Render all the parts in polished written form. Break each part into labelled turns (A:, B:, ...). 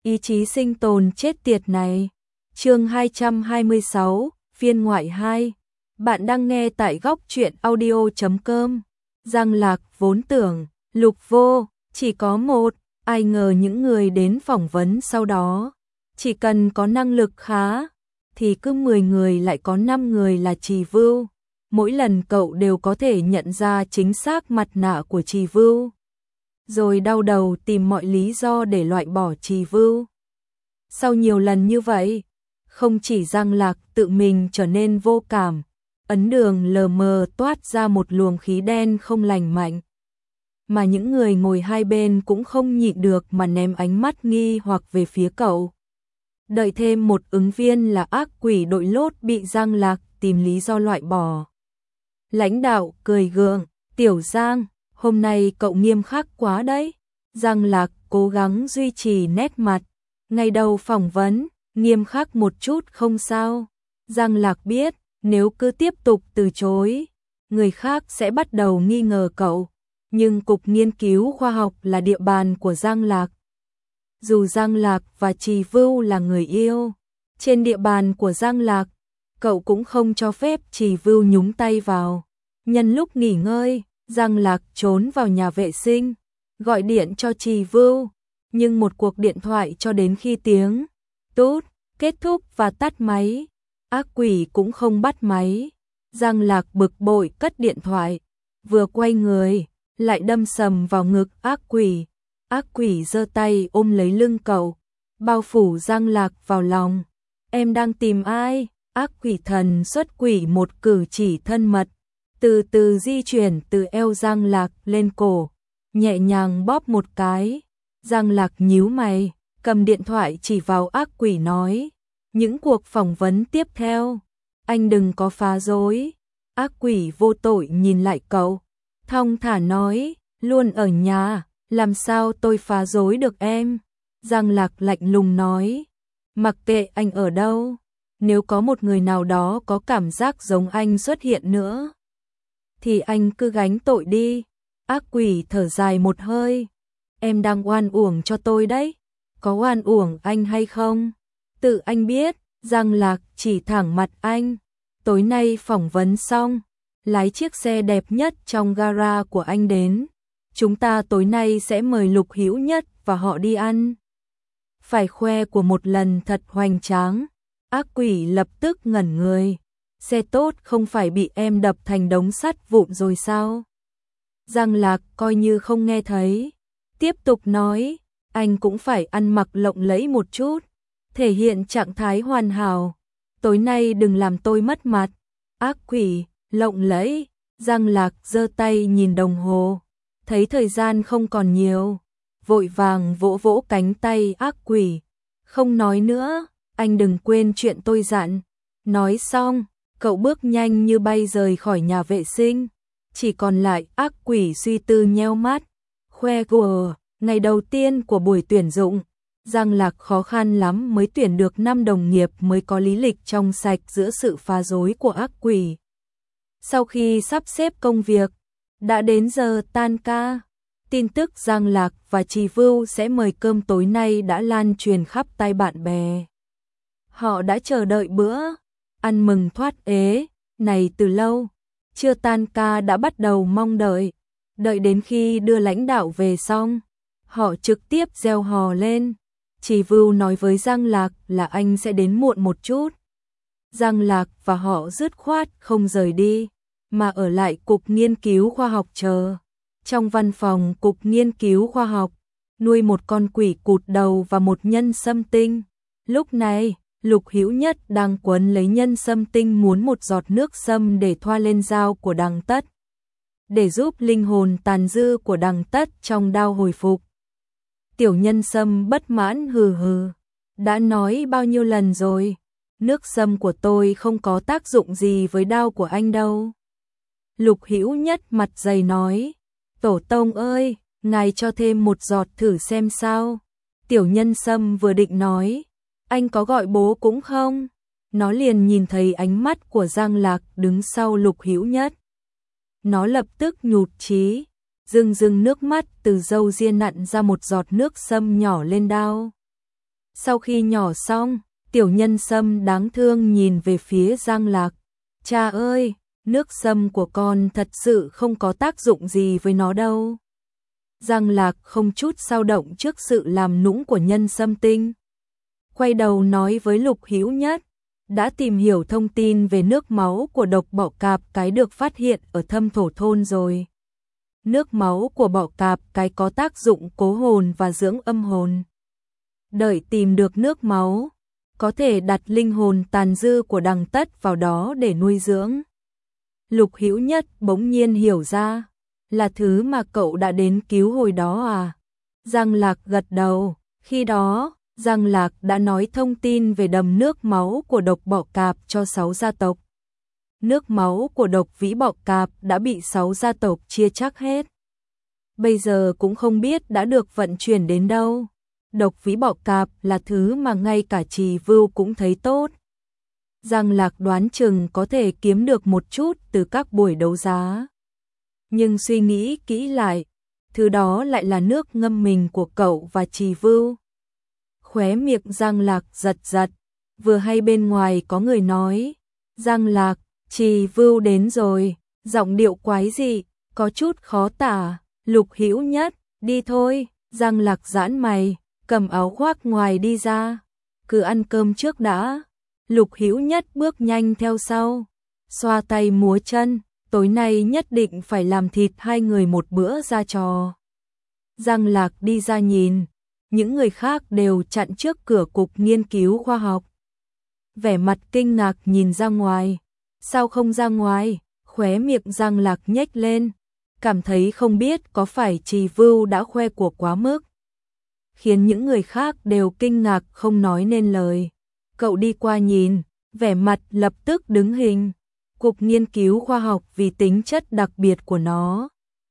A: ý chí sinh tồn chết tiệt này. Chương 226, phiên ngoại 2. Bạn đang nghe tại góc truyện audio.com. Giang Lạc vốn tưởng Lục Vô chỉ có một, ai ngờ những người đến phỏng vấn sau đó, chỉ cần có năng lực khá thì cứ 10 người lại có 5 người là Trì Vưu. Mỗi lần cậu đều có thể nhận ra chính xác mặt nạ của Trì Vưu, rồi đau đầu tìm mọi lý do để loại bỏ Trì Vưu. Sau nhiều lần như vậy, không chỉ Giang Lạc tự mình trở nên vô cảm, ấn đường lờ mờ toát ra một luồng khí đen không lành mạnh, mà những người ngồi hai bên cũng không nhịn được mà ném ánh mắt nghi hoặc về phía cậu. Đợi thêm một ứng viên là ác quỷ đội lốt bị Giang Lạc tìm lý do loại bỏ. Lãnh đạo cười gượng, "Tiểu Giang, hôm nay cậu nghiêm khắc quá đấy." Giang Lạc cố gắng duy trì nét mặt. Ngày đầu phỏng vấn, nghiêm khắc một chút không sao. Giang Lạc biết, nếu cứ tiếp tục từ chối, người khác sẽ bắt đầu nghi ngờ cậu. Nhưng Cục Nghiên cứu Khoa học là địa bàn của Giang Lạc. Dù Giang Lạc và Trì Vưu là người yêu, trên địa bàn của Giang Lạc, cậu cũng không cho phép Trì Vưu nhúng tay vào. Nhân lúc nghỉ ngơi, Giang Lạc trốn vào nhà vệ sinh, gọi điện cho Trì Vưu, nhưng một cuộc điện thoại cho đến khi tiếng tút kết thúc và tắt máy, ác quỷ cũng không bắt máy. Giang Lạc bực bội cất điện thoại, vừa quay người, lại đâm sầm vào ngực ác quỷ. Ác quỷ giơ tay ôm lấy lưng cậu, bao phủ Giang Lạc vào lòng. "Em đang tìm ai?" Ác quỷ thần xuất quỷ một cử chỉ thân mật, từ từ di chuyển từ eo Giang Lạc lên cổ, nhẹ nhàng bóp một cái. Giang Lạc nhíu mày, cầm điện thoại chỉ vào ác quỷ nói, "Những cuộc phỏng vấn tiếp theo, anh đừng có phá rối." Ác quỷ vô tội nhìn lại cậu, thong thả nói, "Luôn ở nhà, làm sao tôi phá rối được em?" Giang Lạc lạnh lùng nói, "Mặc kệ anh ở đâu, nếu có một người nào đó có cảm giác giống anh xuất hiện nữa, thì anh cứ gánh tội đi." Ác quỷ thở dài một hơi, "Em đang oan uổng cho tôi đấy, có oan uổng anh hay không? Tự anh biết." Giang Lạc chỉ thẳng mặt anh, "Tối nay phỏng vấn xong, lái chiếc xe đẹp nhất trong gara của anh đến. Chúng ta tối nay sẽ mời Lục Hữu Nhất và họ đi ăn. Phải khoe của một lần thật hoành tráng." Ác quỷ lập tức ngẩn người, "Xe tốt không phải bị em đập thành đống sắt vụn rồi sao?" Giang Lạc coi như không nghe thấy, tiếp tục nói, "Anh cũng phải ăn mặc lộng lẫy một chút, thể hiện trạng thái hoàn hảo. Tối nay đừng làm tôi mất mặt." Ác quỷ, lộng lẫy. Giang Lạc giơ tay nhìn đồng hồ, thấy thời gian không còn nhiều, vội vàng vỗ vỗ cánh tay ác quỷ, "Không nói nữa, anh đừng quên chuyện tôi dặn." Nói xong, cậu bước nhanh như bay rời khỏi nhà vệ sinh. Chỉ còn lại ác quỷ suy tư nheo mắt, khoe của ngày đầu tiên của buổi tuyển dụng. Giang Lạc khó khăn lắm mới tuyển được 5 đồng nghiệp mới có lý lịch trong sạch giữa sự phá rối của ác quỷ. Sau khi sắp xếp công việc, đã đến giờ tan ca. Tin tức Giang Lạc và Trì Vưu sẽ mời cơm tối nay đã lan truyền khắp tai bạn bè. Họ đã chờ đợi bữa ăn mừng thoát ế này từ lâu, chưa tan ca đã bắt đầu mong đợi. Đợi đến khi đưa lãnh đạo về xong, họ trực tiếp reo hò lên. Trì Vưu nói với Giang Lạc là anh sẽ đến muộn một chút. Giang Lạc và họ dứt khoát không rời đi, mà ở lại Cục Nghiên cứu Khoa học chờ. Trong văn phòng Cục Nghiên cứu Khoa học, nuôi một con quỷ cụt đầu và một nhân sâm tinh. Lúc này, Lục Hữu Nhất đang quấn lấy nhân sâm tinh, muốn một giọt nước sâm để thoa lên dao của Đằng Tất, để giúp linh hồn tàn dư của Đằng Tất trong đao hồi phục. Tiểu nhân sâm bất mãn hừ hừ, "Đã nói bao nhiêu lần rồi, nước sâm của tôi không có tác dụng gì với đao của anh đâu." Lục Hữu Nhất mặt dày nói, "Tổ tông ơi, ngài cho thêm một giọt thử xem sao." Tiểu nhân sâm vừa định nói, "Anh có gọi bố cũng không?" Nó liền nhìn thấy ánh mắt của Giang Lạc đứng sau Lục Hữu Nhất. Nó lập tức nhụt chí, rưng rưng nước mắt từ râu ria nặn ra một giọt nước sâm nhỏ lên đao. Sau khi nhỏ xong, Tiểu Nhân Sâm đáng thương nhìn về phía Giang Lạc. Cha ơi, nước sâm của con thật sự không có tác dụng gì với nó đâu. Giang Lạc không chút dao động trước sự làm nũng của Nhân Sâm Tinh. Quay đầu nói với Lục Hữu Nhất, đã tìm hiểu thông tin về nước máu của độc bọ cạp cái được phát hiện ở Thâm Thổ thôn rồi. Nước máu của bọ cạp cái có tác dụng cố hồn và dưỡng âm hồn. Đợi tìm được nước máu, có thể đặt linh hồn tàn dư của Đằng Tất vào đó để nuôi dưỡng. Lục Hữu Nhất bỗng nhiên hiểu ra, là thứ mà cậu đã đến cứu hồi đó à? Giang Lạc gật đầu, khi đó, Giang Lạc đã nói thông tin về đầm nước máu của độc bọ cạp cho 6 gia tộc. Nước máu của độc vĩ bọ cạp đã bị 6 gia tộc chia chắc hết. Bây giờ cũng không biết đã được vận chuyển đến đâu. Độc vĩ bọ cạp là thứ mà ngay cả Trì Vưu cũng thấy tốt. Giang Lạc đoán chừng có thể kiếm được một chút từ các buổi đấu giá. Nhưng suy nghĩ kỹ lại, thứ đó lại là nước ngâm mình của cậu và Trì Vưu. Khóe miệng Giang Lạc giật giật, vừa hay bên ngoài có người nói, Giang Lạc, Trì Vưu đến rồi, giọng điệu quái dị, có chút khó tả. Lục Hữu Nhất, đi thôi. Giang Lạc giãn mày, cầm áo khoác ngoài đi ra, cứ ăn cơm trước đã. Lục Hữu Nhất bước nhanh theo sau, xoa tay múa chân, tối nay nhất định phải làm thịt hai người một bữa ra trò. Giang Lạc đi ra nhìn, những người khác đều chặn trước cửa cục nghiên cứu khoa học. Vẻ mặt kinh ngạc nhìn ra ngoài, sao không ra ngoài? Khóe miệng Giang Lạc nhếch lên, cảm thấy không biết có phải Trì Vưu đã khoe của quá mức, khiến những người khác đều kinh ngạc không nói nên lời. Cậu đi qua nhìn, vẻ mặt lập tức đứng hình. Cục nghiên cứu khoa học vì tính chất đặc biệt của nó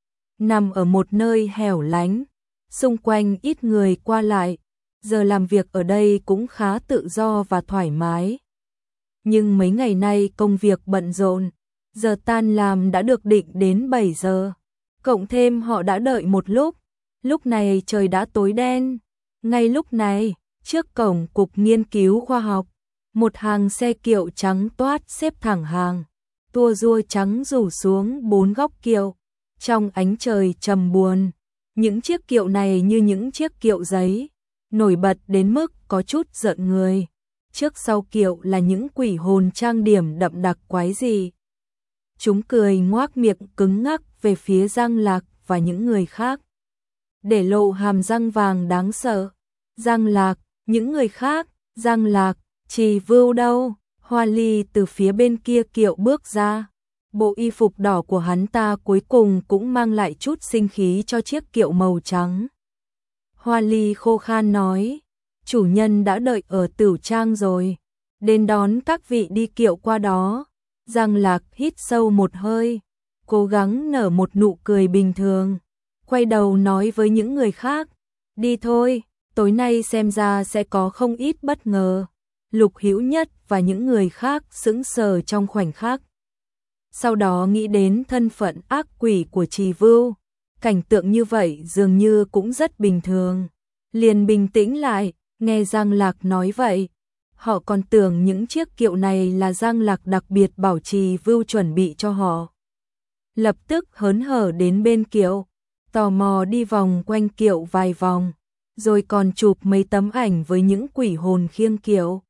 A: nằm ở một nơi hẻo lánh, xung quanh ít người qua lại, giờ làm việc ở đây cũng khá tự do và thoải mái. Nhưng mấy ngày nay công việc bận rộn, giờ tan làm đã được định đến 7 giờ, cộng thêm họ đã đợi một lúc này trời đã tối đen. Ngay lúc này, trước cổng cục nghiên cứu khoa học, một hàng xe kiệu trắng toát xếp thẳng hàng, tua rua trắng rủ xuống 4 góc kiệu, trong ánh trời trầm buồn. Những chiếc kiệu này như những chiếc kiệu giấy, nổi bật đến mức có chút giận người. Trước sau kiệu là những quỷ hồn trang điểm đậm đặc quái dị. Chúng cười ngoác miệng cứng ngắc về phía Giang Lạc và những người khác, để lộ hàm răng vàng đáng sợ. Giang Lạc, những người khác, Giang Lạc, Trì Vưu đâu? Hoa Ly từ phía bên kia kiệu bước ra. Bộ y phục đỏ của hắn ta cuối cùng cũng mang lại chút sinh khí cho chiếc kiệu màu trắng. Hoa Ly khô khan nói, chủ nhân đã đợi ở Tửu Trang rồi, đến đón các vị đi kiệu qua đó. Giang Lạc hít sâu một hơi, cố gắng nở một nụ cười bình thường, quay đầu nói với những người khác, đi thôi, tối nay xem ra sẽ có không ít bất ngờ. Lục Hữu Nhất và những người khác sững sờ trong khoảnh khắc. Sau đó nghĩ đến thân phận ác quỷ của Trì Vưu, cảnh tượng như vậy dường như cũng rất bình thường. Liền bình tĩnh lại, nghe Giang Lạc nói vậy, họ còn tưởng những chiếc kiệu này là Giang Lạc đặc biệt bảo Trì Vưu chuẩn bị cho họ. Lập tức hớn hở đến bên kiệu, tò mò đi vòng quanh kiệu vài vòng, rồi còn chụp mấy tấm ảnh với những quỷ hồn khiêng kiệu.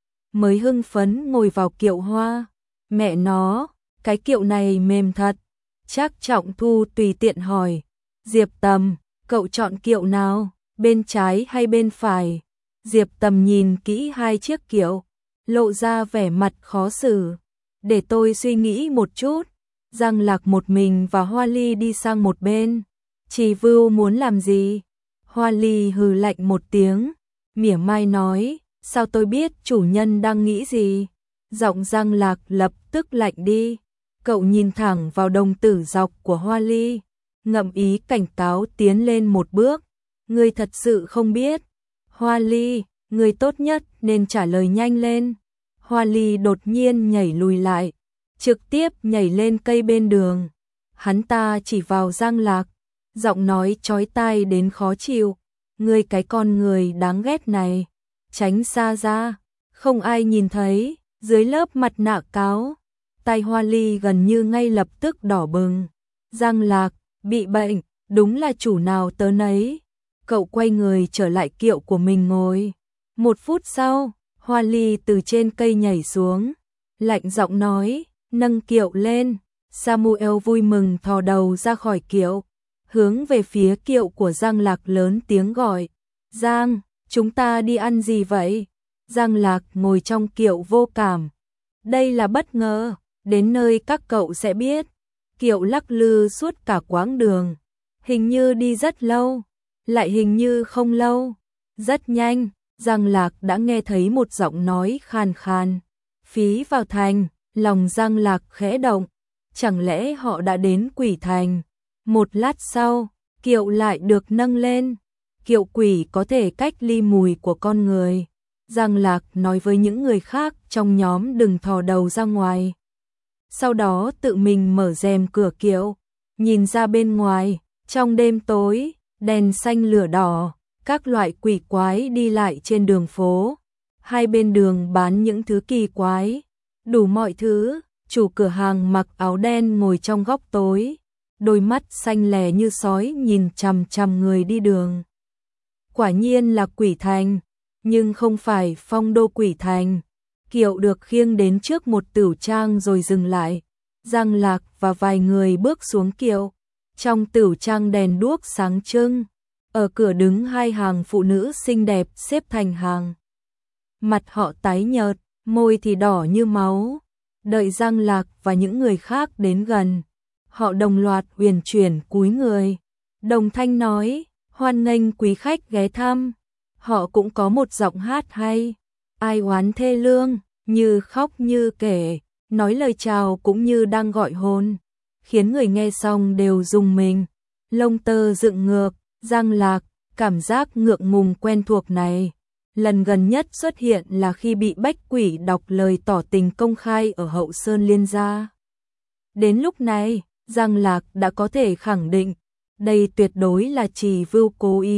A: Mới hưng phấn ngồi vào kiệu hoa, mẹ nó, cái kiệu này mềm thật. Trác Trọng Thu tùy tiện hỏi, Diệp Tầm, cậu chọn kiệu nào, bên trái hay bên phải? Diệp Tầm nhìn kỹ hai chiếc kiệu, lộ ra vẻ mặt khó xử. Để tôi suy nghĩ một chút. Giang Lạc một mình và Hoa Ly đi sang một bên. Trì Vưu muốn làm gì? Hoa Ly hừ lạnh một tiếng, mỉa mai nói, sao tôi biết chủ nhân đang nghĩ gì? Giọng Giang Lạc lập tức lạnh đi. Cậu nhìn thẳng vào đồng tử dọc của Hoa Ly, ngậm ý cảnh cáo tiến lên một bước. Ngươi thật sự không biết. Hoa Ly, ngươi tốt nhất nên trả lời nhanh lên. Hoa Ly đột nhiên nhảy lùi lại, trực tiếp nhảy lên cây bên đường. Hắn ta chỉ vào Giang Lạc, giọng nói chói tai đến khó chịu. Ngươi cái con người đáng ghét này, tránh xa ra, không ai nhìn thấy, dưới lớp mặt nạ cáo. Tai Hoa Ly gần như ngay lập tức đỏ bừng. Giang Lạc, bị bệnh, đúng là chủ nào tớ nấy. Cậu quay người trở lại kiệu của mình ngồi. 1 phút sau, Hoa Ly từ trên cây nhảy xuống, lạnh giọng nói, nâng kiệu lên. Samuel vui mừng thò đầu ra khỏi kiệu, hướng về phía kiệu của Giang Lạc lớn tiếng gọi, Giang, chúng ta đi ăn gì vậy? Giang Lạc ngồi trong kiệu vô cảm. Đây là bất ngờ, đến nơi các cậu sẽ biết. Kiệu lắc lư suốt cả quãng đường, hình như đi rất lâu, lại hình như không lâu. Rất nhanh, Giang Lạc đã nghe thấy một giọng nói khàn khàn. Phí vào thành, lòng Giang Lạc khẽ động. Chẳng lẽ họ đã đến Quỷ Thành? Một lát sau, kiệu lại được nâng lên. Kiệu quỷ có thể cách ly mùi của con người. Giang Lạc nói với những người khác trong nhóm đừng thò đầu ra ngoài. Sau đó tự mình mở rèm cửa kiệu, nhìn ra bên ngoài, trong đêm tối, đèn xanh lửa đỏ, các loại quỷ quái đi lại trên đường phố. Hai bên đường bán những thứ kỳ quái, đủ mọi thứ. Chủ cửa hàng mặc áo đen ngồi trong góc tối, đôi mắt xanh lè như sói nhìn chằm chằm người đi đường. Quả nhiên là Quỷ Thành, nhưng không phải Phong Đô Quỷ Thành. Kiệu được khiêng đến trước một tửu trang rồi dừng lại. Giang Lạc và vài người bước xuống kiệu. Trong tửu trang đèn đuốc sáng trưng, ở cửa đứng 2 hàng phụ nữ xinh đẹp xếp thành hàng. Mặt họ tái nhợt, môi thì đỏ như máu. Đợi Giang Lạc và những người khác đến gần, họ đồng loạt uyển chuyển cúi người, đồng thanh nói, hoan nghênh quý khách ghé thăm. Họ cũng có một giọng hát hay, ai oán thê lương, như khóc như kể, nói lời chào cũng như đang gọi hồn, khiến người nghe xong đều rùng mình, lông tơ dựng ngược. Giang Lạc, cảm giác ngượng ngùng quen thuộc này. Lần gần nhất xuất hiện là khi bị Bách Quỷ đọc lời tỏ tình công khai ở Hậu Sơn Liên gia. Đến lúc này, Giang Lạc đã có thể khẳng định, đây tuyệt đối là Trì Vưu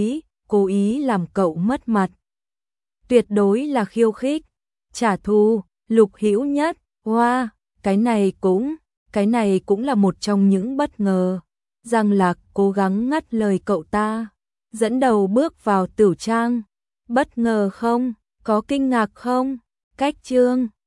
A: cố ý làm cậu mất mặt. Tuyệt đối là khiêu khích, trả thù, Lục Hữu Nhất, hoa, cái này cũng là một trong những bất ngờ. Giang Lạc cố gắng ngắt lời cậu ta, dẫn đầu bước vào tửu trang. Bất ngờ không? Có kinh ngạc không? Cách chương